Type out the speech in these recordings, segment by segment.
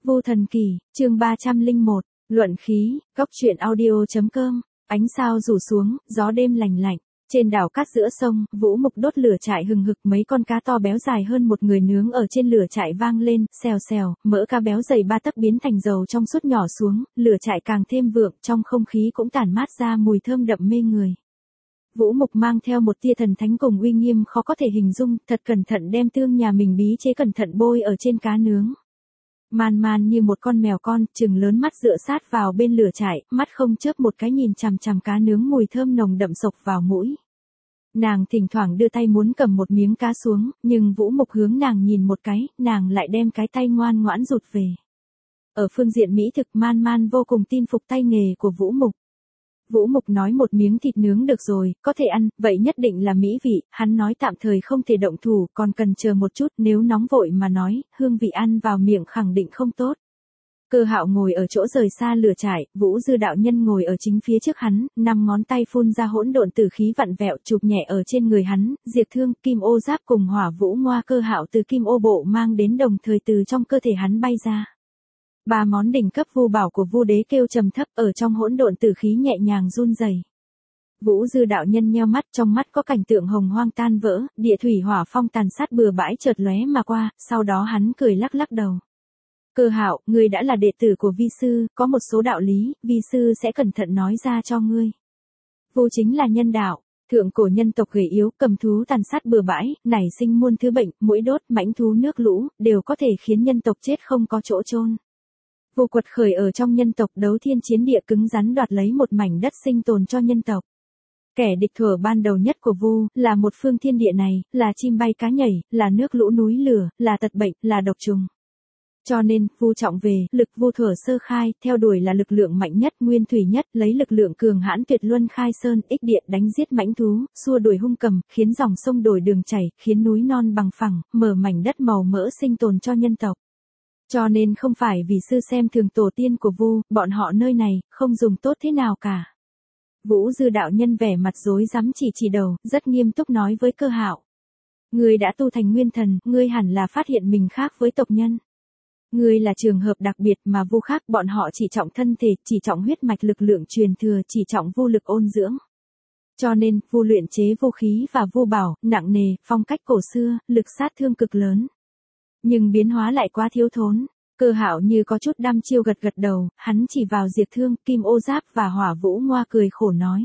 Vô Thần Kỳ, chương 301, luận khí, góc truyện audio.com, ánh sao rủ xuống, gió đêm lành lạnh. Trên đảo cát giữa sông, Vũ Mục đốt lửa trại hừng hực, mấy con cá to béo dài hơn một người nướng ở trên lửa trại vang lên, xèo xèo, mỡ cá béo dày 3 tấc biến thành dầu trong suốt nhỏ xuống, lửa trại càng thêm vượng, trong không khí cũng tản mát ra mùi thơm đậm mê người. Vũ Mục mang theo một tia thần thánh cùng uy nghiêm khó có thể hình dung, thật cẩn thận đem tương nhà mình bí chế cẩn thận bôi ở trên cá nướng. Man Man như một con mèo con, trừng lớn mắt dựa sát vào bên lửa trại, mắt không chớp một cái nhìn chằm chằm cá nướng mùi thơm nồng đậm sộc vào mũi. Nàng thỉnh thoảng đưa tay muốn cầm một miếng cá xuống, nhưng Vũ Mục hướng nàng nhìn một cái, nàng lại đem cái tay ngoan ngoãn rụt về. Ở phương diện mỹ thực, Man Man vô cùng tin phục tay nghề của Vũ Mục. Vũ Mục nói một miếng thịt nướng được rồi, có thể ăn, vậy nhất định là mỹ vị, hắn nói tạm thời không thể động thủ, còn cần chờ một chút, nếu nóng vội mà nói, hương vị ăn vào miệng khẳng định không tốt. Cơ Hạo ngồi ở chỗ rời xa lửa trại, Vũ Dư đạo nhân ngồi ở chính phía trước hắn, 5 ngón tay phun ra hỗn độn tử khí vặn vẹo chụp nhẹ ở trên người hắn, diệt thương, kim ô giáp cùng hỏa vũ ngoa Cơ Hạo từ kim ô bộ mang đến đồng thời từ trong cơ thể hắn bay ra. 3 món đỉnh cấp vu bảo của Vu Đế kêu trầm thấp ở trong hỗn độn tử khí nhẹ nhàng run rẩy. Vũ Dư đạo nhân nheo mắt, trong mắt có cảnh tượng hồng hoang tan vỡ, địa thủy hỏa phong tàn sát bừa bãi chợt lóe mà qua, sau đó hắn cười lắc lắc đầu. Cơ Hạo, ngươi đã là đệ tử của vi sư, có một số đạo lý, vi sư sẽ cẩn thận nói ra cho ngươi. Vu chính là nhân đạo, thượng cổ nhân tộc gầy yếu, cầm thú tàn sát bừa bãi, nảy sinh muôn thứ bệnh, muỗi đốt, mãnh thú nước lũ, đều có thể khiến nhân tộc chết không có chỗ chôn. Vu quật khởi ở trong nhân tộc đấu thiên chiến địa cứng rắn đoạt lấy một mảnh đất sinh tồn cho nhân tộc. Kẻ địch thuở ban đầu nhất của Vu, là một phương thiên địa này, là chim bay cá nhảy, là nước lũ núi lửa, là tật bệnh, là độc trùng. Cho nên, Vu trọng về, lực Vu thuở sơ khai, theo đuổi là lực lượng mạnh nhất, nguyên thủy nhất, lấy lực lượng cường hãn tuyệt luân khai sơn, ích điện đánh giết mãnh thú, xua đuổi hung cầm, khiến dòng sông đổi đường chảy, khiến núi non bằng phẳng, mở mảnh đất màu mỡ sinh tồn cho nhân tộc. Cho nên không phải vì sư xem thường tổ tiên của Vu, bọn họ nơi này, không dùng tốt thế nào cả. Vũ Dư đạo nhân vẻ mặt rối rắm chỉ đầu, rất nghiêm túc nói với Cơ Hạo. Ngươi đã tu thành nguyên thần, ngươi hẳn là phát hiện mình khác với tộc nhân. Ngươi là trường hợp đặc biệt mà Vu khác, bọn họ chỉ trọng thân thể, chỉ trọng huyết mạch lực lượng truyền thừa, chỉ trọng vu lực ôn dưỡng. Cho nên, Vu luyện chế vũ khí và vu bảo, nặng nề, phong cách cổ xưa, lực sát thương cực lớn. Nhưng biến hóa lại quá thiếu thốn. Cơ Hạo như có chút đăm chiêu gật đầu, hắn chỉ vào diệt thương, kim ô giáp và hỏa vũ ngoa cười khổ nói.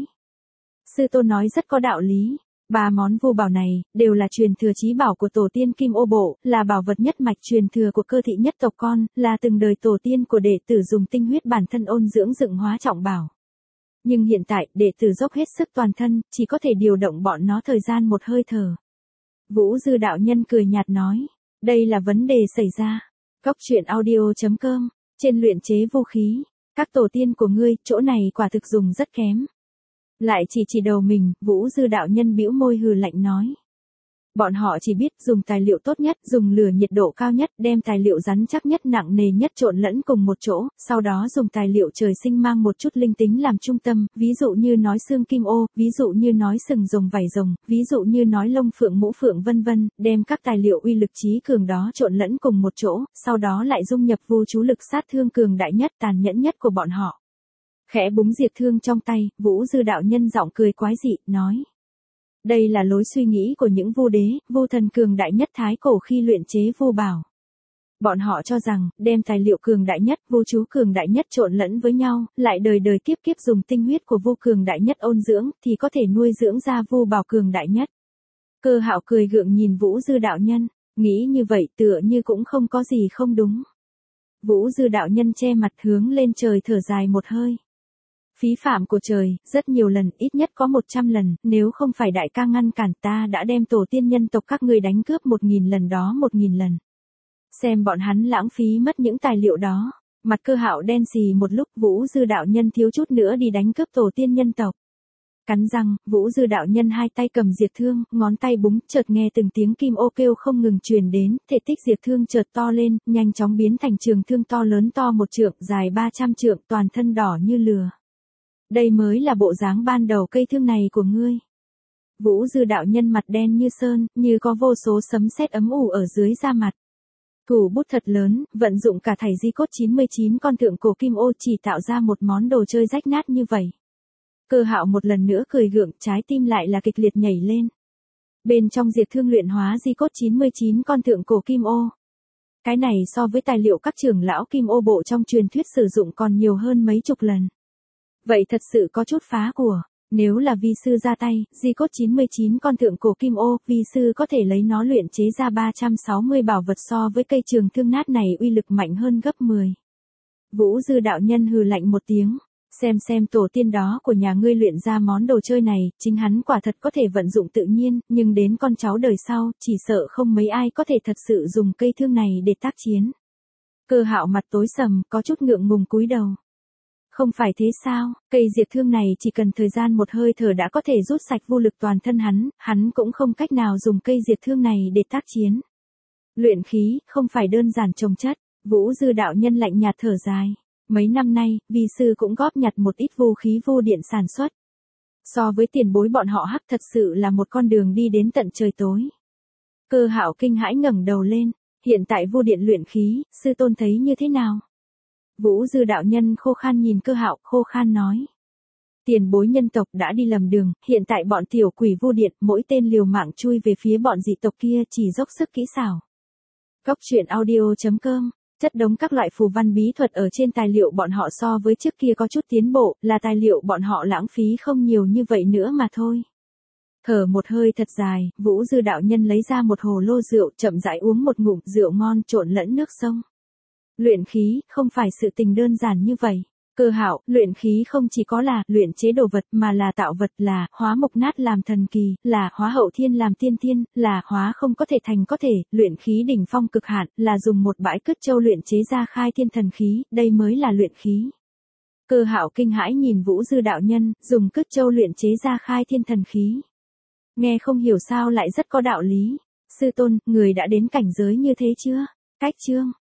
Sư tôn nói rất có đạo lý. 3 món vu bảo này, đều là truyền thừa chí bảo của tổ tiên kim ô bộ, là bảo vật nhất mạch truyền thừa của cơ thị nhất tộc con, là từng đời tổ tiên của đệ tử dùng tinh huyết bản thân ôn dưỡng dựng hóa trọng bảo. Nhưng hiện tại, đệ tử dốc hết sức toàn thân, chỉ có thể điều động bọn nó thời gian một hơi thở. Vũ Dư đạo nhân cười nhạt nói. Đây là vấn đề xảy ra. Góc truyện audio.com, trên luyện chế vũ khí, các tổ tiên của ngươi, chỗ này quả thực dùng rất kém. Lại chỉ đầu mình, Vũ Dư đạo nhân bĩu môi hừ lạnh nói. Bọn họ chỉ biết dùng tài liệu tốt nhất, dùng lửa nhiệt độ cao nhất, đem tài liệu rắn chắc nhất nặng nề nhất trộn lẫn cùng một chỗ, sau đó dùng tài liệu trời sinh mang một chút linh tính làm trung tâm, ví dụ như nói xương kim ô, ví dụ như nói sừng rồng vảy rồng, ví dụ như nói lông phượng mũ phượng vân vân, đem các tài liệu uy lực trí cường đó trộn lẫn cùng một chỗ, sau đó lại dung nhập vu chú lực sát thương cường đại nhất tàn nhẫn nhất của bọn họ. Khẽ búng diệt thương trong tay, Vũ Dư đạo nhân giọng cười quái dị, nói. Đây là lối suy nghĩ của những vu đế, vu thần cường đại nhất thái cổ khi luyện chế vu bảo. Bọn họ cho rằng, đem tài liệu cường đại nhất, vu chú cường đại nhất trộn lẫn với nhau, lại đời đời kiếp kiếp dùng tinh huyết của vu cường đại nhất ôn dưỡng, thì có thể nuôi dưỡng ra vu bảo cường đại nhất. Cơ Hạo cười gượng nhìn Vũ Dư đạo nhân, nghĩ như vậy tựa như cũng không có gì không đúng. Vũ Dư đạo nhân che mặt hướng lên trời thở dài một hơi. Phí phạm của trời, rất nhiều lần, ít nhất có 100 lần, nếu không phải đại ca ngăn cản ta đã đem tổ tiên nhân tộc các ngươi đánh cướp 1000 lần đó 1000 lần. Xem bọn hắn lãng phí mất những tài liệu đó. Mặt Cơ Hạo đen xì một lúc, Vũ Dư đạo nhân thiếu chút nữa đi đánh cướp tổ tiên nhân tộc. Cắn răng, Vũ Dư đạo nhân hai tay cầm diệt thương, ngón tay búng, chợt nghe từng tiếng kim ô kêu không ngừng truyền đến, thể tích diệt thương chợt to lên, nhanh chóng biến thành trường thương to lớn to 1 trượng, dài 300 trượng, toàn thân đỏ như lửa. Đây mới là bộ dáng ban đầu cây thương này của ngươi. Vũ Dư đạo nhân mặt đen như sơn, như có vô số sấm sét ấm ủ ở dưới da mặt. Thủ bút thật lớn, vận dụng cả thảy di cốt 99 con thượng cổ kim ô chỉ tạo ra một món đồ chơi rách nát như vậy. Cơ Hạo một lần nữa cười gượng, trái tim lại là kịch liệt nhảy lên. Bên trong diệt thương luyện hóa di cốt 99 con thượng cổ kim ô. Cái này so với tài liệu các trưởng lão kim ô bộ trong truyền thuyết sử dụng còn nhiều hơn mấy chục lần. Vậy thật sự có chút phá của. Nếu là vi sư ra tay, di cốt 99 con thượng cổ kim ô, vi sư có thể lấy nó luyện chế ra 360 bảo vật so với cây trường thương nát này uy lực mạnh hơn gấp 10. Vũ Dư đạo nhân hừ lạnh một tiếng. Xem tổ tiên đó của nhà ngươi luyện ra món đồ chơi này, chính hắn quả thật có thể vận dụng tự nhiên, nhưng đến con cháu đời sau, chỉ sợ không mấy ai có thể thật sự dùng cây thương này để tác chiến. Cơ Hạo mặt tối sầm, có chút ngượng ngùng cúi đầu. Không phải thế sao, cây diệt thương này chỉ cần thời gian một hơi thở đã có thể rút sạch vô lực toàn thân hắn cũng không cách nào dùng cây diệt thương này để tác chiến. Luyện khí, không phải đơn giản trồng chất, Vũ Dư đạo nhân lạnh nhạt thở dài. Mấy năm nay, vi sư cũng góp nhặt một ít vô khí vô điện sản xuất. So với tiền bối bọn họ hắc thật sự là một con đường đi đến tận trời tối. Cơ Hạo kinh hãi ngẩng đầu lên, hiện tại vô điện luyện khí, sư tôn thấy như thế nào? Vũ Dư đạo nhân khô khan nhìn Cơ Hạo, khô khan nói. Tiền bối nhân tộc đã đi lầm đường, hiện tại bọn tiểu quỷ vô điện, mỗi tên liều mạng chui về phía bọn dị tộc kia chỉ dốc sức kỹ xảo. Góc truyện audio.com, chất đống các loại phù văn bí thuật ở trên tài liệu bọn họ so với trước kia có chút tiến bộ, là tài liệu bọn họ lãng phí không nhiều như vậy nữa mà thôi. Thở một hơi thật dài, Vũ Dư đạo nhân lấy ra một hồ lô rượu, chậm rãi uống một ngụm rượu ngon trộn lẫn nước sông. Luyện khí, không phải sự tình đơn giản như vậy. Cơ Hạo, luyện khí không chỉ có là luyện chế đồ vật mà là tạo vật, là hóa mục nát làm thần kỳ, là hóa hậu thiên làm tiên thiên, là hóa không có thể thành có thể, luyện khí đỉnh phong cực hạn, là dùng một bãi cứt châu luyện chế ra khai thiên thần khí, đây mới là luyện khí. Cơ Hạo kinh hãi nhìn Vũ Dư đạo nhân, dùng cứt châu luyện chế ra khai thiên thần khí. Nghe không hiểu sao lại rất có đạo lý. Sư tôn, người đã đến cảnh giới như thế chưa? Cách chương